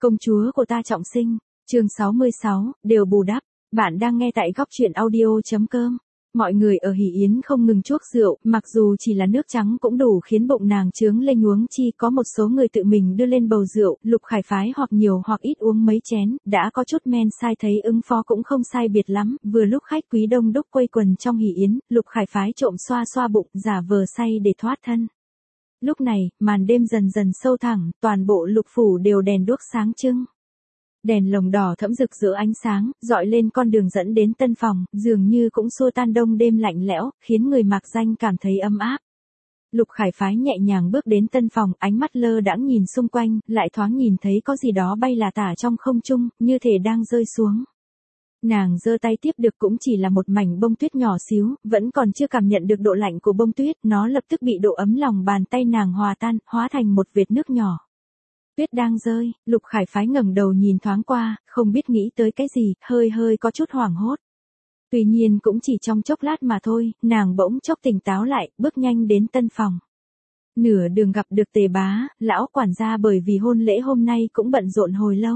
Công chúa của ta trọng sinh, chương 66, đều bù đắp. Bạn đang nghe tại góc truyện audio.com. Mọi người ở Hỷ Yến không ngừng chuốc rượu, mặc dù chỉ là nước trắng cũng đủ khiến bụng nàng chướng lên, huống chi có một số người tự mình đưa lên bầu rượu. Lục Khải Phái hoặc nhiều hoặc ít uống mấy chén, đã có chút men sai, thấy ứng phó cũng không sai biệt lắm. Vừa lúc khách quý đông đúc quây quần trong Hỷ Yến, Lục Khải Phái trộm xoa xoa bụng, giả vờ say để thoát thân. Lúc này, màn đêm dần dần sâu thẳm, toàn bộ lục phủ đều đèn đuốc sáng trưng. Đèn lồng đỏ thẫm rực rỡ ánh sáng, dọi lên con đường dẫn đến tân phòng, dường như cũng xua tan đông đêm lạnh lẽo, khiến người mạc danh cảm thấy ấm áp. Lục Khải Phái nhẹ nhàng bước đến tân phòng, ánh mắt lơ đãng nhìn xung quanh, lại thoáng nhìn thấy có gì đó bay là tả trong không trung, như thể đang rơi xuống. Nàng giơ tay tiếp được cũng chỉ là một mảnh bông tuyết nhỏ xíu, vẫn còn chưa cảm nhận được độ lạnh của bông tuyết, nó lập tức bị độ ấm lòng bàn tay nàng hòa tan, hóa thành một vệt nước nhỏ. Tuyết đang rơi, Lục Khải Phái ngẩng đầu nhìn thoáng qua, không biết nghĩ tới cái gì, hơi có chút hoảng hốt. Tuy nhiên cũng chỉ trong chốc lát mà thôi, nàng bỗng chốc tỉnh táo lại, bước nhanh đến tân phòng. Nửa đường gặp được Tề Bá, lão quản gia, bởi vì hôn lễ hôm nay cũng bận rộn hồi lâu.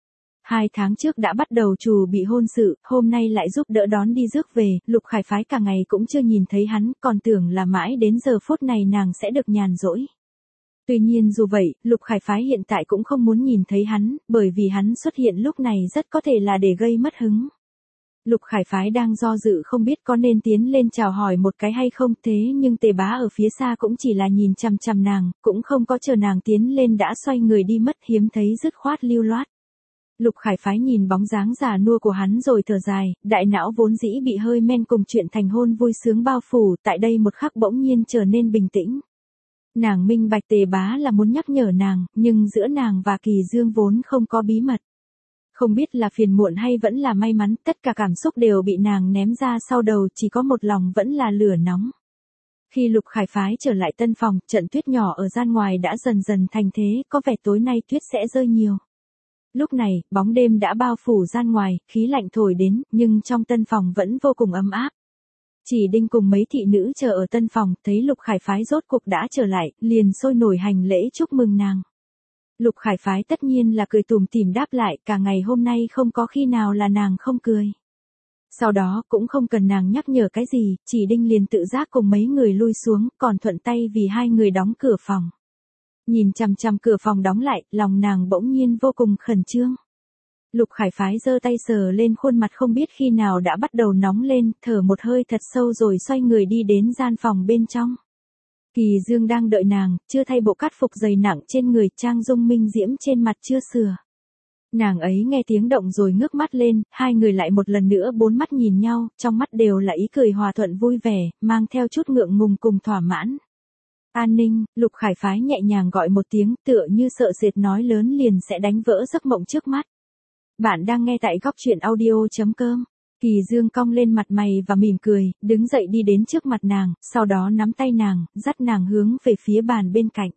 2 tháng trước đã bắt đầu chuẩn bị hôn sự, hôm nay lại giúp đỡ đón đi rước về. Lục Khải Phái cả ngày cũng chưa nhìn thấy hắn, còn tưởng là mãi đến giờ phút này nàng sẽ được nhàn rỗi. Tuy nhiên dù vậy, Lục Khải Phái hiện tại cũng không muốn nhìn thấy hắn, bởi vì hắn xuất hiện lúc này rất có thể là để gây mất hứng. Lục Khải Phái đang do dự không biết có nên tiến lên chào hỏi một cái hay không, thế nhưng Tề Bá ở phía xa cũng chỉ là nhìn chằm chằm nàng, cũng không có chờ nàng tiến lên đã xoay người đi mất, hiếm thấy dứt khoát lưu loát. Lục Khải Phái nhìn bóng dáng già nua của hắn rồi thở dài, đại não vốn dĩ bị hơi men cùng chuyện thành hôn vui sướng bao phủ, tại đây một khắc bỗng nhiên trở nên bình tĩnh. Nàng minh bạch Tề Bá là muốn nhắc nhở nàng, nhưng giữa nàng và Kỳ Dương vốn không có bí mật. Không biết là phiền muộn hay vẫn là may mắn, tất cả cảm xúc đều bị nàng ném ra sau đầu, chỉ có một lòng vẫn là lửa nóng. Khi Lục Khải Phái trở lại tân phòng, trận tuyết nhỏ ở gian ngoài đã dần dần thành thế, có vẻ tối nay tuyết sẽ rơi nhiều. Lúc này, bóng đêm đã bao phủ gian ngoài, khí lạnh thổi đến, nhưng trong tân phòng vẫn vô cùng ấm áp. Chỉ Đinh cùng mấy thị nữ chờ ở tân phòng, thấy Lục Khải Phái rốt cuộc đã trở lại, liền sôi nổi hành lễ chúc mừng nàng. Lục Khải Phái tất nhiên là cười tủm tỉm đáp lại, cả ngày hôm nay không có khi nào là nàng không cười. Sau đó cũng không cần nàng nhắc nhở cái gì, Chỉ Đinh liền tự giác cùng mấy người lui xuống, còn thuận tay vì hai người đóng cửa phòng. Nhìn chằm chằm cửa phòng đóng lại, lòng nàng bỗng nhiên vô cùng khẩn trương. Lục Khải Phái giơ tay sờ lên khuôn mặt không biết khi nào đã bắt đầu nóng lên, thở một hơi thật sâu rồi xoay người đi đến gian phòng bên trong. Kỳ Dương đang đợi nàng, chưa thay bộ cát phục dày nặng trên người, trang dung minh diễm trên mặt chưa sửa. Nàng ấy nghe tiếng động rồi ngước mắt lên, hai người lại một lần nữa bốn mắt nhìn nhau, trong mắt đều là ý cười hòa thuận vui vẻ, mang theo chút ngượng ngùng cùng thỏa mãn. An Ninh, Lục Khải Phái nhẹ nhàng gọi một tiếng, tựa như sợ sệt nói lớn liền sẽ đánh vỡ giấc mộng trước mắt. Bạn đang nghe tại góc truyện audio.com. Kỳ Dương cong lên mặt mày và mỉm cười, đứng dậy đi đến trước mặt nàng, sau đó nắm tay nàng, dắt nàng hướng về phía bàn bên cạnh.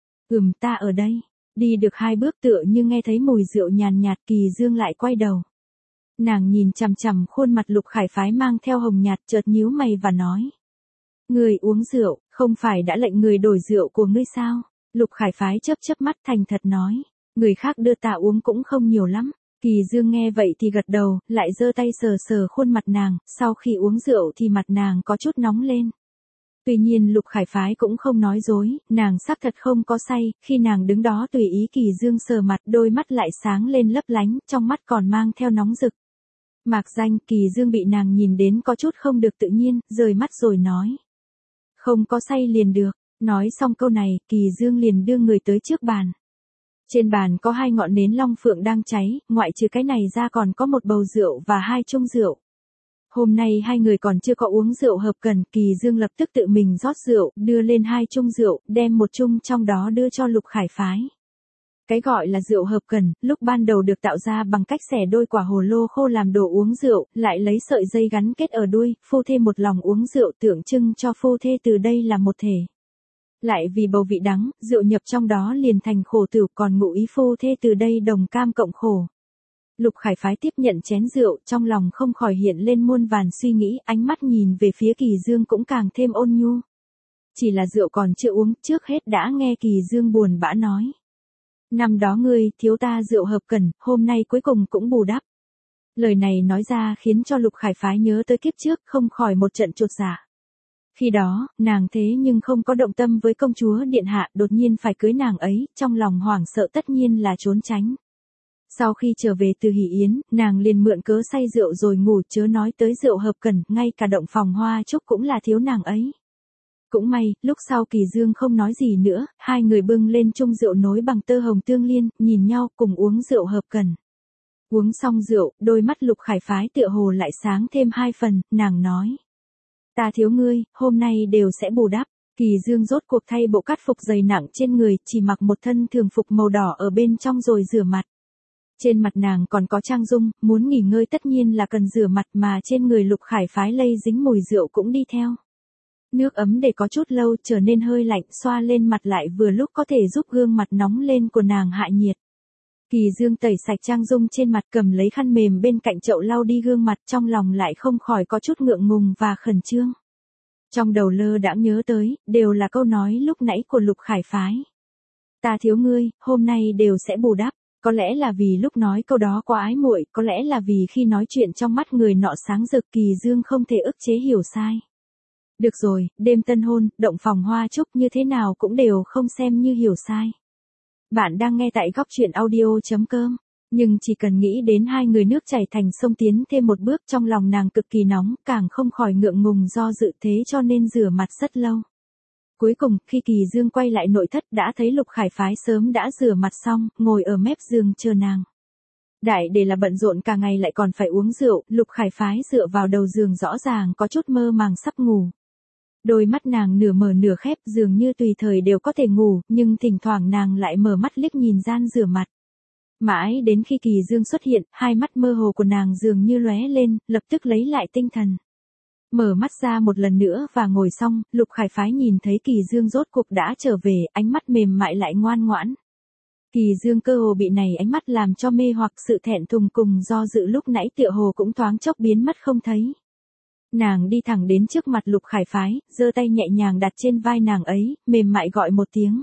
Ta ở đây. Đi được 2 bước tựa như nghe thấy mùi rượu nhàn nhạt, Kỳ Dương lại quay đầu. Nàng nhìn chằm chằm khuôn mặt Lục Khải Phái mang theo hồng nhạt, chợt nhíu mày và nói. Người uống rượu, không phải đã lệnh người đổi rượu của ngươi sao? Lục Khải Phái chớp mắt thành thật nói. Người khác đưa ta uống cũng không nhiều lắm. Kỳ Dương nghe vậy thì gật đầu, lại giơ tay sờ khuôn mặt nàng, sau khi uống rượu thì mặt nàng có chút nóng lên. Tuy nhiên Lục Khải Phái cũng không nói dối, nàng xác thật không có say, khi nàng đứng đó tùy ý Kỳ Dương sờ mặt, đôi mắt lại sáng lên lấp lánh, trong mắt còn mang theo nóng rực. Mạc danh, Kỳ Dương bị nàng nhìn đến có chút không được tự nhiên, rời mắt rồi nói. Không có say liền được. Nói xong câu này, Kỳ Dương liền đưa người tới trước bàn. Trên bàn có 2 ngọn nến long phượng đang cháy, ngoại trừ cái này ra còn có một bầu rượu và 2 chung rượu. Hôm nay 2 người còn chưa có uống rượu hợp cần, Kỳ Dương lập tức tự mình rót rượu, đưa lên 2 chung rượu, đem một chung trong đó đưa cho Lục Khải Phái. Cái gọi là rượu hợp cần, lúc ban đầu được tạo ra bằng cách xẻ đôi quả hồ lô khô làm đồ uống rượu, lại lấy sợi dây gắn kết ở đuôi, phu thê một lòng uống rượu tượng trưng cho phu thê từ đây là một thể. Lại vì bầu vị đắng, rượu nhập trong đó liền thành khổ tửu, còn ngụ ý phu thê từ đây đồng cam cộng khổ. Lục Khải Phái tiếp nhận chén rượu, trong lòng không khỏi hiện lên muôn vàn suy nghĩ, ánh mắt nhìn về phía Kỳ Dương cũng càng thêm ôn nhu. Chỉ là rượu còn chưa uống, trước hết đã nghe Kỳ Dương buồn bã nói. Năm đó ngươi thiếu ta rượu hợp cần, hôm nay cuối cùng cũng bù đắp. Lời này nói ra khiến cho Lục Khải Phái nhớ tới kiếp trước, không khỏi một trận chột dạ. Khi đó, nàng thế nhưng không có động tâm với công chúa điện hạ, đột nhiên phải cưới nàng ấy, trong lòng hoảng sợ tất nhiên là trốn tránh. Sau khi trở về từ hỷ yến, nàng liền mượn cớ say rượu rồi ngủ, chớ nói tới rượu hợp cần, ngay cả động phòng hoa trúc cũng là thiếu nàng ấy. Cũng may, lúc sau Kỳ Dương không nói gì nữa, hai người bưng lên chung rượu nối bằng tơ hồng tương liên, nhìn nhau cùng uống rượu hợp cần. Uống xong rượu, đôi mắt Lục Khải Phái tựa hồ lại sáng thêm hai phần, nàng nói. Ta thiếu ngươi, hôm nay đều sẽ bù đắp. Kỳ Dương rốt cuộc thay bộ cát phục dày nặng trên người, chỉ mặc một thân thường phục màu đỏ ở bên trong rồi rửa mặt. Trên mặt nàng còn có trang dung, muốn nghỉ ngơi tất nhiên là cần rửa mặt, mà trên người Lục Khải Phái lây dính mùi rượu cũng đi theo. Nước ấm để có chút lâu trở nên hơi lạnh, xoa lên mặt lại vừa lúc có thể giúp gương mặt nóng lên của nàng hạ nhiệt. Kỳ Dương tẩy sạch trang dung trên mặt, cầm lấy khăn mềm bên cạnh chậu lau đi gương mặt, trong lòng lại không khỏi có chút ngượng ngùng và khẩn trương. Trong đầu lơ đãng nhớ tới, đều là câu nói lúc nãy của Lục Khải Phái. Ta thiếu ngươi, hôm nay đều sẽ bù đắp. Có lẽ là vì lúc nói câu đó quá ái muội, có lẽ là vì khi nói chuyện trong mắt người nọ sáng rực, Kỳ Dương không thể ức chế hiểu sai. Được rồi, đêm tân hôn, động phòng hoa trúc như thế nào cũng đều không xem như hiểu sai. Bạn đang nghe tại góc truyện audio.com, nhưng chỉ cần nghĩ đến hai người nước chảy thành sông tiến thêm một bước, trong lòng nàng cực kỳ nóng, càng không khỏi ngượng ngùng do dự, thế cho nên rửa mặt rất lâu. Cuối cùng, khi Kỳ Dương quay lại nội thất đã thấy Lục Khải Phái sớm đã rửa mặt xong, ngồi ở mép giường chờ nàng. Đại để là bận rộn cả ngày lại còn phải uống rượu, Lục Khải Phái dựa vào đầu giường rõ ràng có chút mơ màng sắp ngủ. Đôi mắt nàng nửa mở nửa khép, dường như tùy thời đều có thể ngủ, nhưng thỉnh thoảng nàng lại mở mắt liếc nhìn gian rửa mặt. Mãi đến khi Kỳ Dương xuất hiện, hai mắt mơ hồ của nàng dường như lóe lên, lập tức lấy lại tinh thần. Mở mắt ra một lần nữa và ngồi xong, Lục Khải Phái nhìn thấy Kỳ Dương rốt cuộc đã trở về, ánh mắt mềm mại lại ngoan ngoãn. Kỳ Dương cơ hồ bị này ánh mắt làm cho mê hoặc, sự thẹn thùng cùng do dự lúc nãy tựa hồ cũng thoáng chốc biến mất không thấy. Nàng đi thẳng đến trước mặt Lục Khải Phái, giơ tay nhẹ nhàng đặt trên vai nàng ấy, mềm mại gọi một tiếng.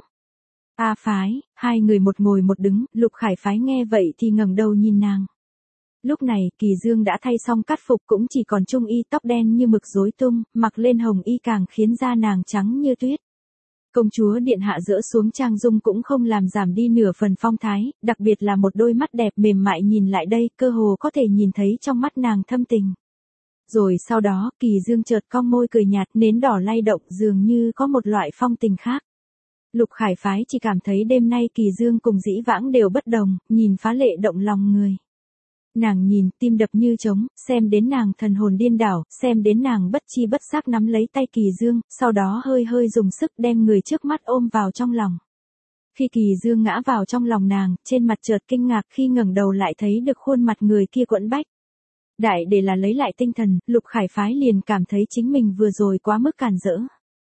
A Phái, hai người một ngồi một đứng, Lục Khải Phái nghe vậy thì ngẩng đầu nhìn nàng. Lúc này, Kỳ Dương đã thay xong cát phục, cũng chỉ còn trung y, tóc đen như mực rối tung, mặc lên hồng y càng khiến da nàng trắng như tuyết. Công chúa điện hạ dỡ xuống trang dung cũng không làm giảm đi nửa phần phong thái, đặc biệt là một đôi mắt đẹp mềm mại nhìn lại đây, cơ hồ có thể nhìn thấy trong mắt nàng thâm tình. Rồi sau đó, Kỳ Dương chợt cong môi cười nhạt, nến đỏ lay động, dường như có một loại phong tình khác. Lục Khải Phái chỉ cảm thấy đêm nay Kỳ Dương cùng dĩ vãng đều bất đồng, nhìn phá lệ động lòng người. Nàng nhìn, tim đập như trống, xem đến nàng thần hồn điên đảo, xem đến nàng bất chi bất giác nắm lấy tay Kỳ Dương, sau đó hơi hơi dùng sức đem người trước mắt ôm vào trong lòng. Khi Kỳ Dương ngã vào trong lòng nàng, trên mặt chợt kinh ngạc khi ngẩng đầu lại thấy được khuôn mặt người kia quẫn bách. Đại để là lấy lại tinh thần, Lục Khải Phái liền cảm thấy chính mình vừa rồi quá mức càn rỡ.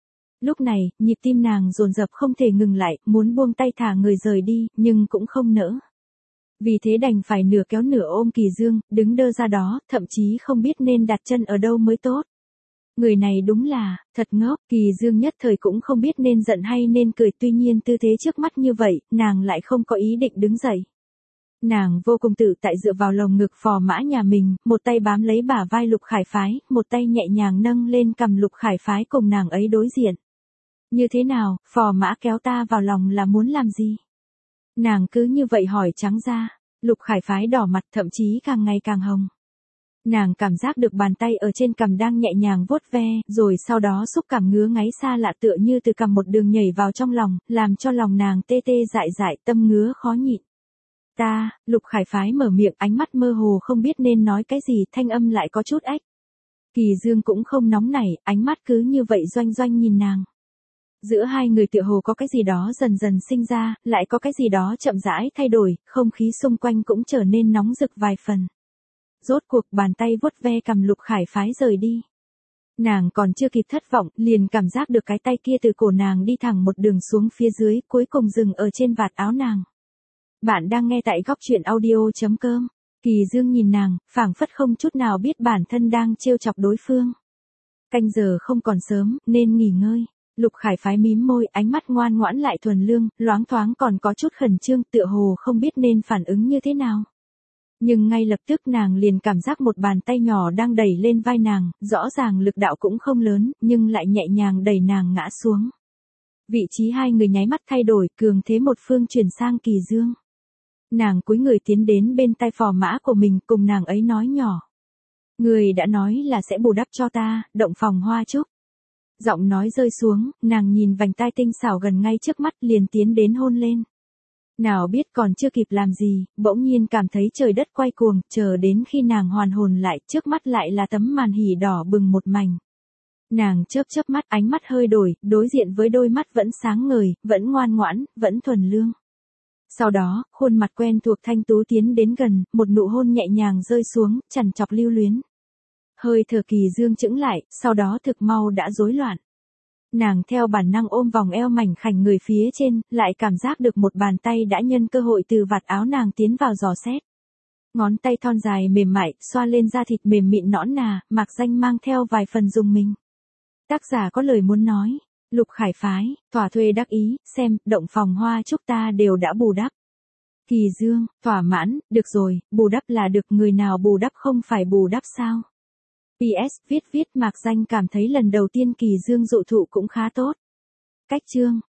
Lúc này, nhịp tim nàng dồn dập không thể ngừng lại, muốn buông tay thả người rời đi, nhưng cũng không nỡ. Vì thế đành phải nửa kéo nửa ôm Kỳ Dương, đứng đơ ra đó, thậm chí không biết nên đặt chân ở đâu mới tốt. Người này đúng là, thật ngốc, Kỳ Dương nhất thời cũng không biết nên giận hay nên cười, tuy nhiên tư thế trước mắt như vậy, nàng lại không có ý định đứng dậy. Nàng vô cùng tự tại dựa vào lồng ngực phò mã nhà mình, một tay bám lấy bả vai Lục Khải Phái, một tay nhẹ nhàng nâng lên cằm Lục Khải Phái cùng nàng ấy đối diện. Như thế nào, phò mã kéo ta vào lòng là muốn làm gì? Nàng cứ như vậy hỏi trắng ra, Lục Khải Phái đỏ mặt, thậm chí càng ngày càng hồng. Nàng cảm giác được bàn tay ở trên cằm đang nhẹ nhàng vuốt ve, rồi sau đó xúc cảm ngứa ngáy xa lạ tựa như từ cằm một đường nhảy vào trong lòng, làm cho lòng nàng tê tê dại dại, tâm ngứa khó nhịn. Ta, Lục Khải Phái mở miệng, ánh mắt mơ hồ không biết nên nói cái gì, thanh âm lại có chút ếch. Kỳ Dương cũng không nóng nảy, ánh mắt cứ như vậy doanh doanh nhìn nàng. Giữa hai người tựa hồ có cái gì đó dần dần sinh ra, lại có cái gì đó chậm rãi thay đổi, không khí xung quanh cũng trở nên nóng rực vài phần. Rốt cuộc bàn tay vuốt ve cằm Lục Khải Phái rời đi. Nàng còn chưa kịp thất vọng, liền cảm giác được cái tay kia từ cổ nàng đi thẳng một đường xuống phía dưới, cuối cùng dừng ở trên vạt áo nàng. Bạn đang nghe tại góc truyện audio.com. Kỳ Dương nhìn nàng, phảng phất không chút nào biết bản thân đang trêu chọc đối phương. Canh giờ không còn sớm, nên nghỉ ngơi. Lục Khải Phái mím môi, ánh mắt ngoan ngoãn lại thuần lương, loáng thoáng còn có chút khẩn trương, tựa hồ không biết nên phản ứng như thế nào. Nhưng ngay lập tức nàng liền cảm giác một bàn tay nhỏ đang đẩy lên vai nàng, rõ ràng lực đạo cũng không lớn, nhưng lại nhẹ nhàng đẩy nàng ngã xuống. Vị trí hai người nháy mắt thay đổi, cường thế một phương chuyển sang Kỳ Dương. Nàng cúi người tiến đến bên tai phò mã của mình, cùng nàng ấy nói nhỏ. Người đã nói là sẽ bù đắp cho ta, động phòng hoa trúc. Giọng nói rơi xuống, nàng nhìn vành tai tinh xảo gần ngay trước mắt liền tiến đến hôn lên. Nào biết còn chưa kịp làm gì, bỗng nhiên cảm thấy trời đất quay cuồng, chờ đến khi nàng hoàn hồn lại, trước mắt lại là tấm màn hỉ đỏ bừng một mảnh. Nàng chớp chớp mắt, ánh mắt hơi đổi, đối diện với đôi mắt vẫn sáng ngời, vẫn ngoan ngoãn, vẫn thuần lương. Sau đó, khuôn mặt quen thuộc thanh tú tiến đến gần, một nụ hôn nhẹ nhàng rơi xuống, chằn chọc lưu luyến. Hơi thở Kỳ Dương chững lại, sau đó thực mau đã rối loạn. Nàng theo bản năng ôm vòng eo mảnh khảnh người phía trên, lại cảm giác được một bàn tay đã nhân cơ hội từ vạt áo nàng tiến vào dò xét. Ngón tay thon dài mềm mại, xoa lên da thịt mềm mịn nõn nà, mạc danh mang theo vài phần rung mình. Tác giả có lời muốn nói, Lục Khải Phái, thỏa thuê đắc ý, xem, động phòng hoa trúc ta đều đã bù đắp. Kỳ Dương, thỏa mãn, được rồi, bù đắp là được, người nào bù đắp không phải bù đắp sao? PS, viết mạc danh cảm thấy lần đầu tiên Kỳ Dương dụ thụ cũng khá tốt. Cách chương